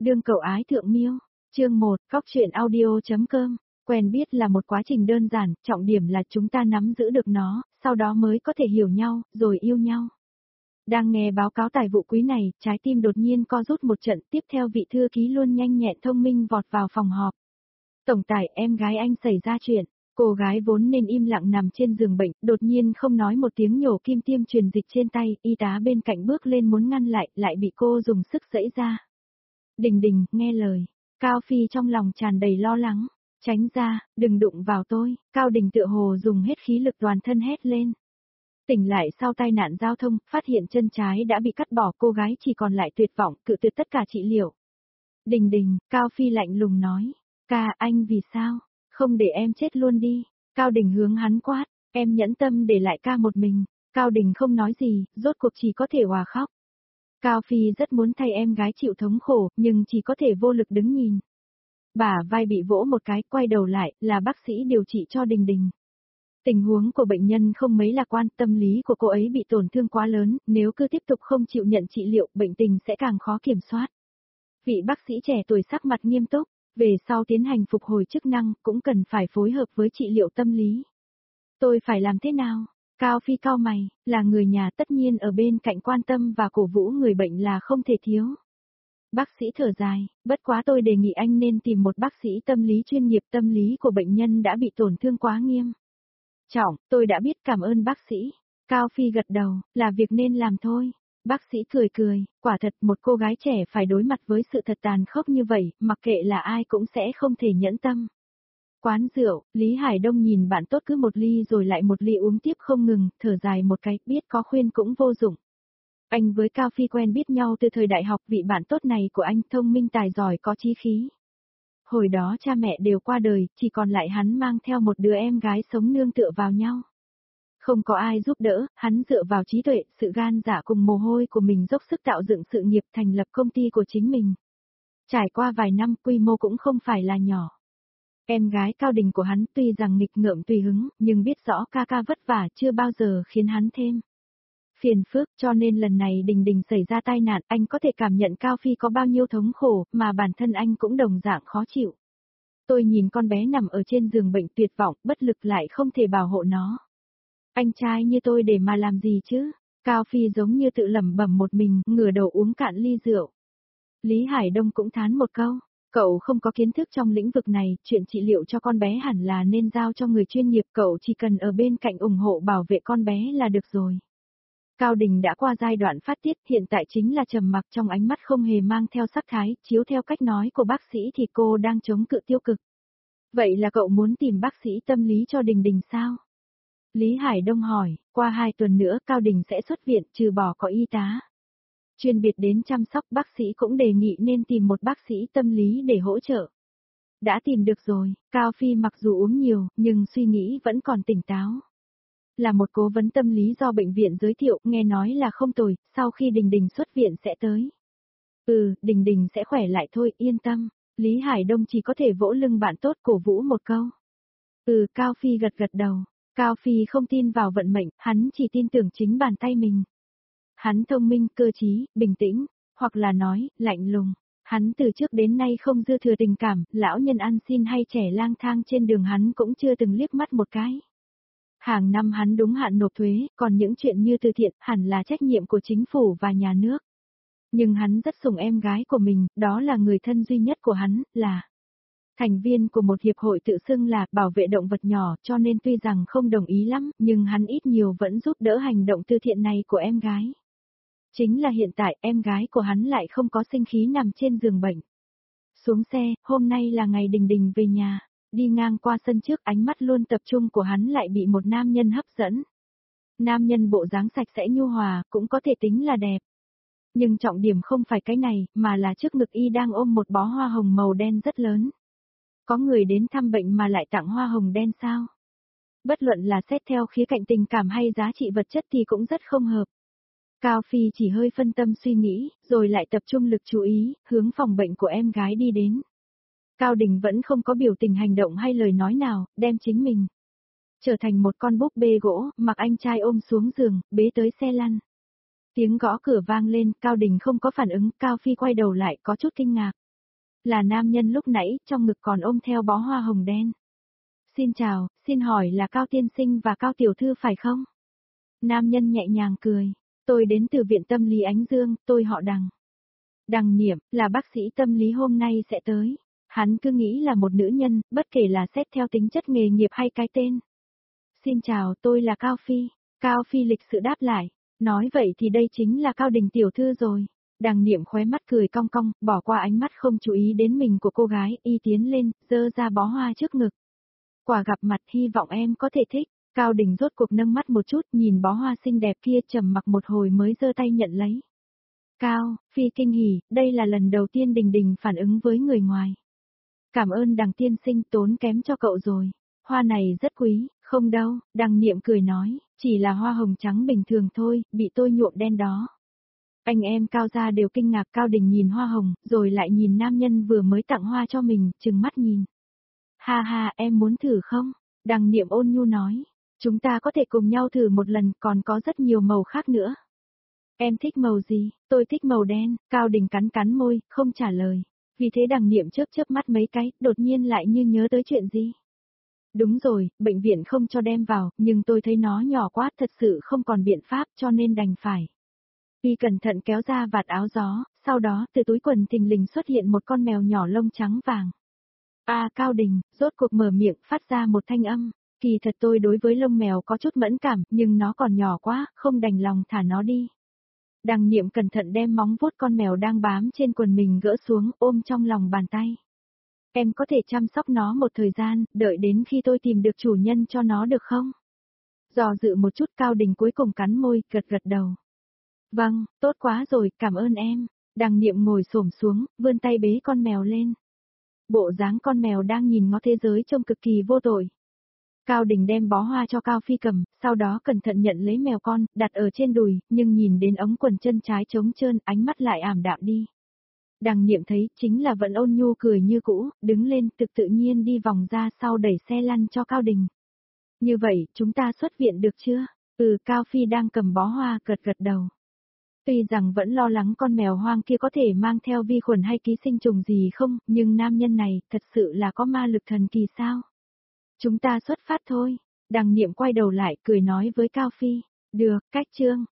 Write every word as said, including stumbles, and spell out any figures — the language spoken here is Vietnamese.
Đương cậu ái thượng miêu, chương một, cóc truyện audio.com, quen biết là một quá trình đơn giản, trọng điểm là chúng ta nắm giữ được nó, sau đó mới có thể hiểu nhau, rồi yêu nhau. Đang nghe báo cáo tài vụ quý này, trái tim đột nhiên co rút một trận, tiếp theo vị thư ký luôn nhanh nhẹn thông minh vọt vào phòng họp. Tổng tài, em gái anh xảy ra chuyện. Cô gái vốn nên im lặng nằm trên giường bệnh, đột nhiên không nói một tiếng nhổ kim tiêm truyền dịch trên tay, y tá bên cạnh bước lên muốn ngăn lại, lại bị cô dùng sức giãy ra. Đình Đình, nghe lời. Cao Phi trong lòng tràn đầy lo lắng. Tránh ra, đừng đụng vào tôi. Cao Đình tựa hồ dùng hết khí lực toàn thân hét lên. Tỉnh lại sau tai nạn giao thông, phát hiện chân trái đã bị cắt bỏ, cô gái chỉ còn lại tuyệt vọng, cự tuyệt tất cả trị liệu. Đình Đình, Cao Phi lạnh lùng nói. Ca, anh vì sao? Không để em chết luôn đi. Cao Đình hướng hắn quát, em nhẫn tâm để lại ca một mình. Cao Đình không nói gì, rốt cuộc chỉ có thể òa khóc. Cao Phi rất muốn thay em gái chịu thống khổ, nhưng chỉ có thể vô lực đứng nhìn. Bả vai bị vỗ một cái, quay đầu lại, là bác sĩ điều trị cho Đình Đình. Tình huống của bệnh nhân không mấy lạc quan, tâm lý của cô ấy bị tổn thương quá lớn, nếu cứ tiếp tục không chịu nhận trị liệu, bệnh tình sẽ càng khó kiểm soát. Vị bác sĩ trẻ tuổi sắc mặt nghiêm túc. Về sau tiến hành phục hồi chức năng, cũng cần phải phối hợp với trị liệu tâm lý. Tôi phải làm thế nào? Cao Phi cau mày, là người nhà tất nhiên ở bên cạnh quan tâm và cổ vũ người bệnh là không thể thiếu. Bác sĩ thở dài, bất quá tôi đề nghị anh nên tìm một bác sĩ tâm lý chuyên nghiệp, tâm lý của bệnh nhân đã bị tổn thương quá nghiêm trọng, tôi đã biết, cảm ơn bác sĩ. Cao Phi gật đầu, là việc nên làm thôi. Bác sĩ cười cười, quả thật một cô gái trẻ phải đối mặt với sự thật tàn khốc như vậy, mặc kệ là ai cũng sẽ không thể nhẫn tâm. Quán rượu, Lý Hải Đông nhìn bạn tốt cứ một ly rồi lại một ly uống tiếp không ngừng, thở dài một cái, biết có khuyên cũng vô dụng. Anh với Cao Phi quen biết nhau từ thời đại học, vị bạn tốt này của anh thông minh tài giỏi có chí khí. Hồi đó cha mẹ đều qua đời, chỉ còn lại hắn mang theo một đứa em gái sống nương tựa vào nhau. Không có ai giúp đỡ, hắn dựa vào trí tuệ, sự gan dạ cùng mồ hôi của mình dốc sức tạo dựng sự nghiệp, thành lập công ty của chính mình. Trải qua vài năm, quy mô cũng không phải là nhỏ. Em gái Cao Đình của hắn tuy rằng nghịch ngợm tùy hứng, nhưng biết rõ ca ca vất vả chưa bao giờ khiến hắn thêm phiền phức, cho nên lần này Đình Đình xảy ra tai nạn, anh có thể cảm nhận Cao Phi có bao nhiêu thống khổ, mà bản thân anh cũng đồng dạng khó chịu. Tôi nhìn con bé nằm ở trên giường bệnh tuyệt vọng, bất lực lại không thể bảo hộ nó. Anh trai như tôi để mà làm gì chứ? Cao Phi giống như tự lẩm bẩm một mình, ngửa đầu uống cạn ly rượu. Lý Hải Đông cũng thán một câu, cậu không có kiến thức trong lĩnh vực này, chuyện trị liệu cho con bé hẳn là nên giao cho người chuyên nghiệp, cậu chỉ cần ở bên cạnh ủng hộ bảo vệ con bé là được rồi. Cao Đình đã qua giai đoạn phát tiết, hiện tại chính là trầm mặc, trong ánh mắt không hề mang theo sắc thái, chiếu theo cách nói của bác sĩ thì cô đang chống cự tiêu cực. Vậy là cậu muốn tìm bác sĩ tâm lý cho Đình Đình sao? Lý Hải Đông hỏi, qua hai tuần nữa Cao Đình sẽ xuất viện, trừ bỏ có y tá chuyên biệt đến chăm sóc, bác sĩ cũng đề nghị nên tìm một bác sĩ tâm lý để hỗ trợ. Đã tìm được rồi, Cao Phi mặc dù uống nhiều, nhưng suy nghĩ vẫn còn tỉnh táo. Là một cố vấn tâm lý do bệnh viện giới thiệu, nghe nói là không tồi, sau khi Đình Đình xuất viện sẽ tới. Ừ, Đình Đình sẽ khỏe lại thôi, yên tâm. Lý Hải Đông chỉ có thể vỗ lưng bạn tốt cổ vũ một câu. Ừ, Cao Phi gật gật đầu. Cao Phi không tin vào vận mệnh, hắn chỉ tin tưởng chính bàn tay mình. Hắn thông minh, cơ trí, bình tĩnh, hoặc là nói, lạnh lùng. Hắn từ trước đến nay không dư thừa tình cảm, lão nhân ăn xin hay trẻ lang thang trên đường hắn cũng chưa từng liếc mắt một cái. Hàng năm hắn đúng hạn nộp thuế, còn những chuyện như từ thiện hẳn là trách nhiệm của chính phủ và nhà nước. Nhưng hắn rất sủng em gái của mình, đó là người thân duy nhất của hắn, là thành viên của một hiệp hội tự xưng là bảo vệ động vật nhỏ, cho nên tuy rằng không đồng ý lắm, nhưng hắn ít nhiều vẫn giúp đỡ hành động từ thiện này của em gái. Chính là hiện tại em gái của hắn lại không có sinh khí nằm trên giường bệnh. Xuống xe, hôm nay là ngày Đình Đình về nhà, đi ngang qua sân trước, ánh mắt luôn tập trung của hắn lại bị một nam nhân hấp dẫn. Nam nhân bộ dáng sạch sẽ nhu hòa, cũng có thể tính là đẹp. Nhưng trọng điểm không phải cái này, mà là trước ngực y đang ôm một bó hoa hồng màu đen rất lớn. Có người đến thăm bệnh mà lại tặng hoa hồng đen sao? Bất luận là xét theo khía cạnh tình cảm hay giá trị vật chất thì cũng rất không hợp. Cao Phi chỉ hơi phân tâm suy nghĩ, rồi lại tập trung lực chú ý, hướng phòng bệnh của em gái đi đến. Cao Đình vẫn không có biểu tình hành động hay lời nói nào, đem chính mình trở thành một con búp bê gỗ, mặc anh trai ôm xuống giường, bế tới xe lăn. Tiếng gõ cửa vang lên, Cao Đình không có phản ứng, Cao Phi quay đầu lại có chút kinh ngạc. Là nam nhân lúc nãy, trong ngực còn ôm theo bó hoa hồng đen. Xin chào, xin hỏi là Cao tiên sinh và Cao tiểu thư phải không? Nam nhân nhẹ nhàng cười. Tôi đến từ viện tâm lý Ánh Dương, tôi họ Đằng. Đằng Niệm, là bác sĩ tâm lý hôm nay sẽ tới. Hắn cứ nghĩ là một nữ nhân, bất kể là xét theo tính chất nghề nghiệp hay cái tên. Xin chào, tôi là Cao Phi. Cao Phi lịch sự đáp lại. Nói vậy thì đây chính là Cao Đình tiểu thư rồi. Đằng Niệm khóe mắt cười cong cong, bỏ qua ánh mắt không chú ý đến mình của cô gái, y tiến lên, giơ ra bó hoa trước ngực. Quả gặp mặt hy vọng em có thể thích. Cao Đình rốt cuộc nâng mắt một chút, nhìn bó hoa xinh đẹp kia trầm mặc một hồi mới giơ tay nhận lấy. Cao, Phi kinh hỉ, đây là lần đầu tiên Đình Đình phản ứng với người ngoài. Cảm ơn Đằng tiên sinh, tốn kém cho cậu rồi. Hoa này rất quý, không đâu, Đằng Niệm cười nói, chỉ là hoa hồng trắng bình thường thôi, bị tôi nhuộm đen đó. Anh em Cao gia đều kinh ngạc. Cao Đình nhìn hoa hồng, rồi lại nhìn nam nhân vừa mới tặng hoa cho mình, trừng mắt nhìn. Ha ha, em muốn thử không? Đằng Niệm ôn nhu nói, chúng ta có thể cùng nhau thử một lần, còn có rất nhiều màu khác nữa. Em thích màu gì? Tôi thích màu đen. Cao Đình cắn cắn môi, không trả lời. Vì thế Đằng Niệm chớp chớp mắt mấy cái, đột nhiên lại như nhớ tới chuyện gì. Đúng rồi, bệnh viện không cho đem vào, nhưng tôi thấy nó nhỏ quá, thật sự không còn biện pháp, cho nên đành phải. Y cẩn thận kéo ra vạt áo gió, sau đó từ túi quần thình lình xuất hiện một con mèo nhỏ lông trắng vàng. A à, Cao Đình, rốt cuộc mở miệng, phát ra một thanh âm. Kỳ thật tôi đối với lông mèo có chút mẫn cảm, nhưng nó còn nhỏ quá, không đành lòng thả nó đi. Đằng Niệm cẩn thận đem móng vuốt con mèo đang bám trên quần mình gỡ xuống, ôm trong lòng bàn tay. Em có thể chăm sóc nó một thời gian, đợi đến khi tôi tìm được chủ nhân cho nó được không? Dò dự một chút, Cao Đình cuối cùng cắn môi, gật gật đầu. Vâng, tốt quá rồi, cảm ơn em. Đằng Niệm ngồi xổm xuống, vươn tay bế con mèo lên. Bộ dáng con mèo đang nhìn ngó thế giới trông cực kỳ vô tội. Cao Đình đem bó hoa cho Cao Phi cầm, sau đó cẩn thận nhận lấy mèo con, đặt ở trên đùi, nhưng nhìn đến ống quần chân trái trống trơn, ánh mắt lại ảm đạm đi. Đằng Niệm thấy, chính là vẫn ôn nhu cười như cũ, đứng lên, thực tự nhiên đi vòng ra sau đẩy xe lăn cho Cao Đình. Như vậy, chúng ta xuất viện được chưa? Ừ, Cao Phi đang cầm bó hoa, gật gật đầu. Tuy rằng vẫn lo lắng con mèo hoang kia có thể mang theo vi khuẩn hay ký sinh trùng gì không, nhưng nam nhân này, thật sự là có ma lực thần kỳ sao? Chúng ta xuất phát thôi. Đằng Niệm quay đầu lại, cười nói với Cao Phi. Được, cách chương.